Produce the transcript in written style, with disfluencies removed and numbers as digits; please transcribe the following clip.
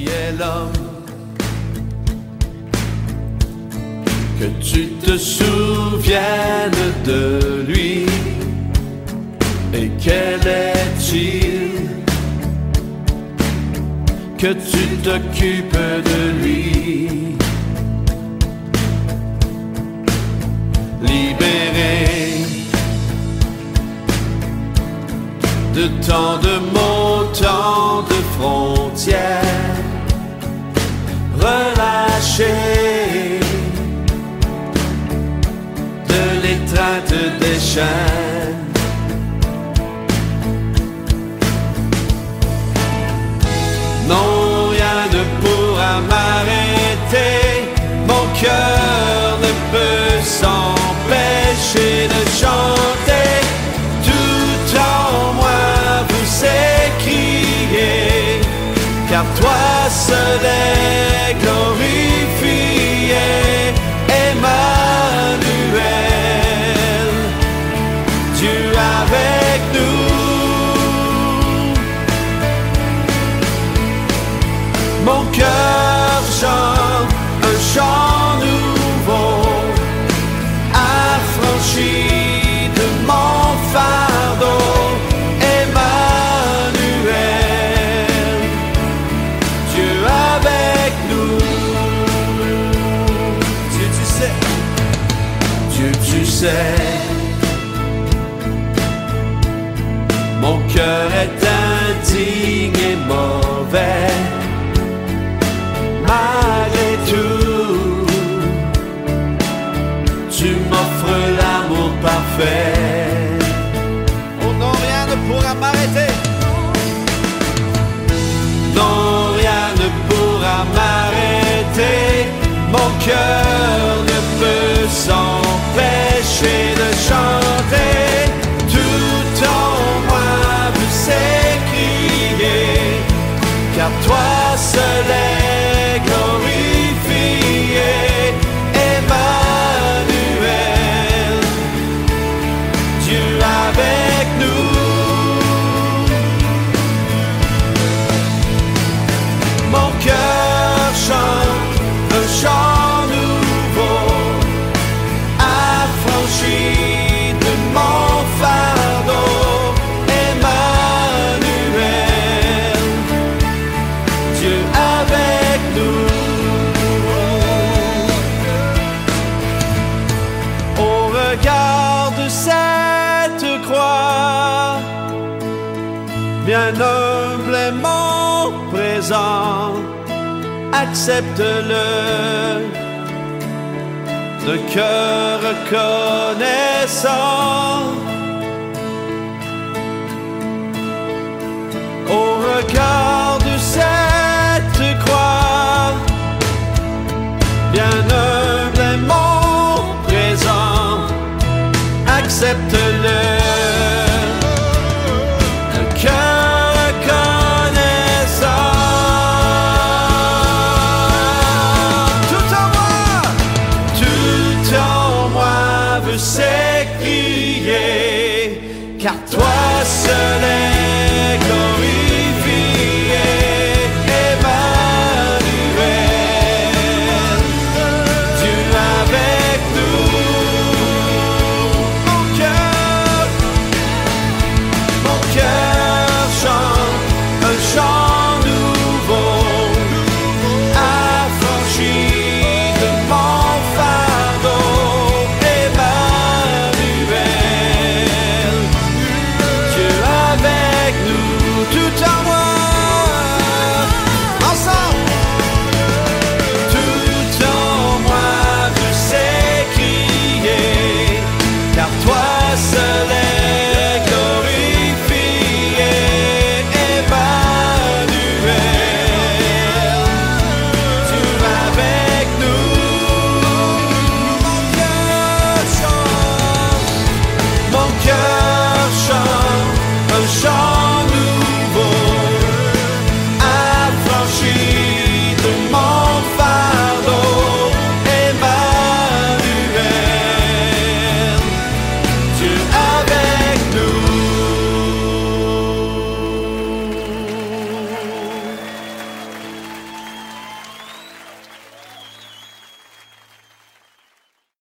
est l'homme que tu te souviennes de lui? Et quel est-il que tu t'occupes de lui? Libéré de tant de mots, tant de frontières, relâché de l'étreinte des chaînes. Non, rien ne pourra m'arrêter, mon cœur ne peut s'empêcher de chanter. Tout en moi vous s'écriez, car toi seul est glorifié. Emmanuel, Dieu avec nous. Mon cœur chante un chant nouveau, affranchi de mon fardeau. Emmanuel, Dieu avec nous. Dieu tu sais, Dieu tu sais, mon cœur est indigne et mauvais. Malgré tout, tu m'offres l'amour parfait. Oh non, rien ne pourra m'arrêter. Non, rien ne pourra m'arrêter. Mon cœur ne peut s'empêcher de chanter. Tout en moi vous s'écriez, car toi seul est glorifié. Emmanuel, Dieu avec nous. Mon cœur chante un chant nouveau, affranchi de mon fardeau. Emmanuel, Dieu avec nous. Au regard de cette croix, bien humblement présent, accepte-le d'un cœur reconnaissant. Au regard de cette croix, bien humblement présent, accepte-le d'un cœur reconnaissant. Tout en moi veut s'écrier, car toi seul est